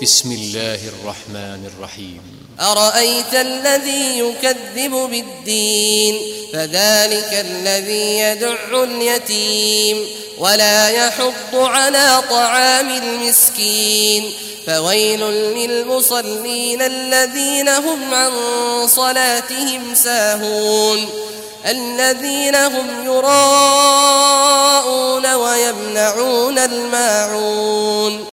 بسم الله الرحمن الرحيم. أرأيت الذي يكذب بالدين فذلك الذي يدع اليتيم ولا يحض على طعام المسكين فويل للمصلين الذين هم عن صلاتهم ساهون الذين هم يراءون ويمنعون الماعون